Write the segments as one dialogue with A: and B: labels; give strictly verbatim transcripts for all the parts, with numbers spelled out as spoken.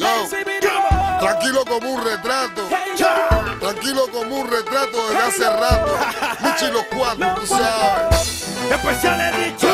A: Tranquilo como un retrato. Tranquilo como un retrato desde hace rato. Michi y los cuatro, tú sabes.
B: Especial he dicho.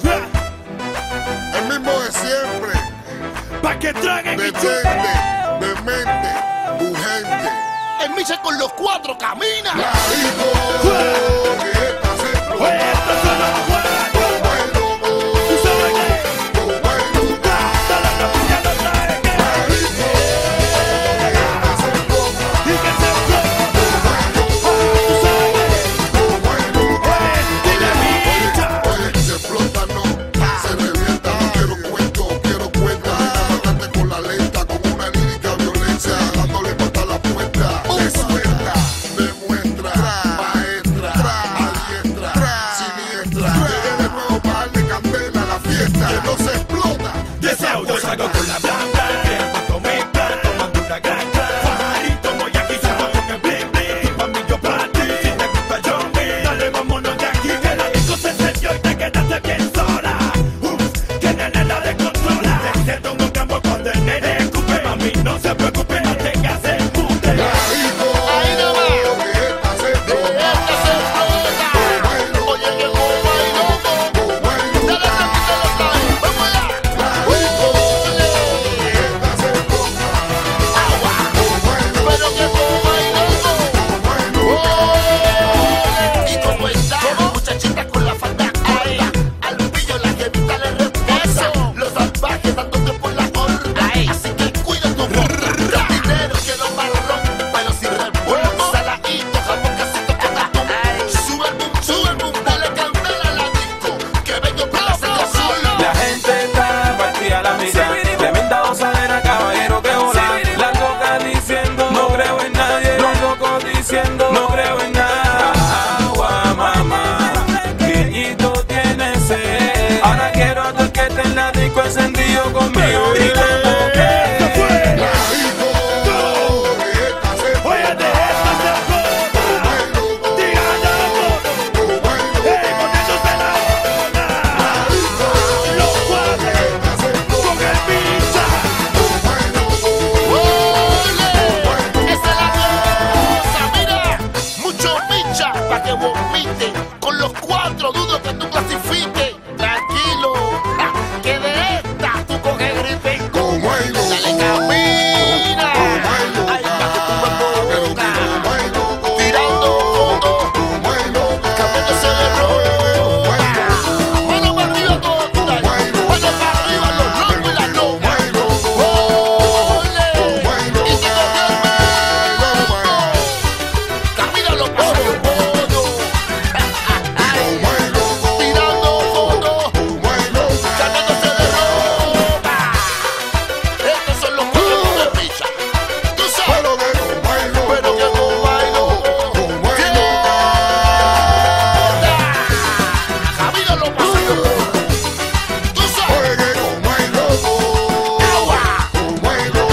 A: El mismo de siempre.
B: Pa' que traguen y
A: Detente, demente, urgente.
C: El Michi con los cuatro camina.
A: La digo que esta se explota.
B: Oye, estos son los cuatro.
A: Como el loco,
B: ¿Tú sabes qué?
A: como el loco.
B: Toda la familia no sabe qué.
A: La digo que esta se explota.
B: Y que se explota. ¿Tú sabes qué?
A: Como el loco.
B: Oye, dile Micha.
A: Oye, se explota, no, se revienta. Quiero cuento, quiero cuenta. Matarte con la lenta, con una lírica violencia, dándole pata a la puerta. Te suelta, demuestra, maestra, adiestra, siniestra. Llegué de nuevo para darle candela a la fiesta. Que no se explota.
B: Deseo, yo salgo con la blanca, quiero cometa, tomando una ganja. Fajarito, moyaki, salgo con el bling bling. Pa' mí yo pa' ti, si te gusta yo me. Dale, vámonos de aquí, que la disco se encendió y te quedaste bien sola. Ups, que nene la descontrola. Te siento un campo cuando el nene escupe. Mami, no se preocupe, manténgase en pute.
A: La digo
C: Ahí no va.
A: que esta se explota.
C: Esta se explota. Oye, que como hay loco.
A: Como el
C: Dale,
A: loco.
C: repite los labios. Vamos allá.
A: La digo que esta se explota.
C: Agua.
A: Como el loco.
C: Pero que como hay loco.
A: Como el loco.
C: ¿Y cómo está? Muchachita con la falda alta. Al pillo la jevita le responsa. Los salvajes dándote por la gorra. Así que cuida tu boca. Dinero quiero marrón, pero si revuelvo. Saladito, jamón, casito con atún. Sube el boom, sube el boom, dale candela a la disco. Que vengo para hacer solo.
D: La gente está partida a la mitad. Tremenda gozadera, caballero que vola. Las locas diciendo no creo en nadie. Los locos diciendo no creo en nada. Agua, mamá, Guillito tiene sed. Ahora quiero a todo el que esté en la disco encendido conmigo gritando que
A: La digo que esta se
B: Oye,
A: explota.
B: de esta se explota.
A: Como el loco.
B: Digan ya todo.
A: Como el loco.
B: Ey, poniéndose la onda. Los cuatro
A: Esta se explota.
B: con el Micha.
A: Como el loco.
C: ¡Ole! Esa es la cosa, mira. Mucho micha pa' que vomite. Con los cuatro dudos que tú clasifiques. Tranquilo, ja, que de esta tú coges gripe.
A: Como el loco.
C: Dale camina.
A: Como el loco.
C: Ay, pa' que tú me
A: Pero que
C: pongas.
A: como el loco.
C: Tirando fotos,
A: Como el loco.
C: cambiándose de ropa. Mano para arriba todo tú dale. Mano para arriba los locos y las
A: Como
C: locas.
A: el loco.
C: ¡Ole! Y que cogió el mambo. Camina los pasos de pollo.
A: Como el loco.
C: Tirando fotos,
A: Como el loco.
C: cambiándose de ropa. Estos son los cuatro de Micha. Tú sabes,
A: Pero que como el loco.
C: pero que como hay loco.
A: Como el loco.
C: Camina los pasos de pollo. Tú sabes.
A: Oye, que como el loco.
C: Agua.
A: Como el loco.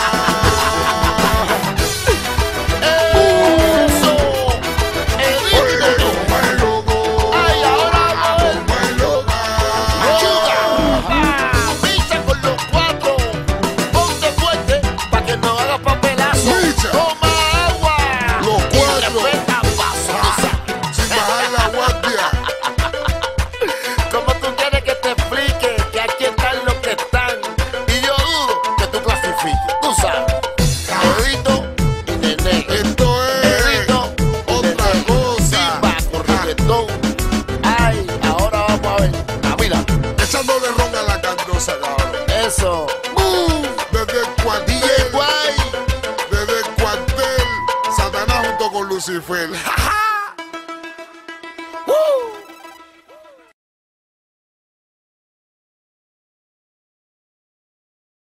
C: Eso. El
A: Oye,
C: ritmo.
A: que como el loco.
C: Ay, ahora vamos a ver.
A: Como el loco.
C: Ayuda. Micha con los cuatro. Ponte fuerte pa' que no hagas papelazo.
A: Micha.
C: Toma agua.
A: Los
C: Y
A: cuatro.
C: respeta paso.
A: Sin bajar la guardia.
C: Como tú quieres que te explique que aquí están los que están. Y yo dudo que tú clasifiques. Tú sabes. Edito y Nene.
A: Esto es
C: Edito y
A: otra
C: Nene.
A: cosa.
C: Simba con reggaetón. Ay, ahora vamos a ver. Ah, mira.
A: Echándole ron a la candosa, cabrón.
C: Eso.
A: Desde el
C: D J
A: cuartel,
C: Guay.
A: desde el cuartel, Satanás junto con Lucifer.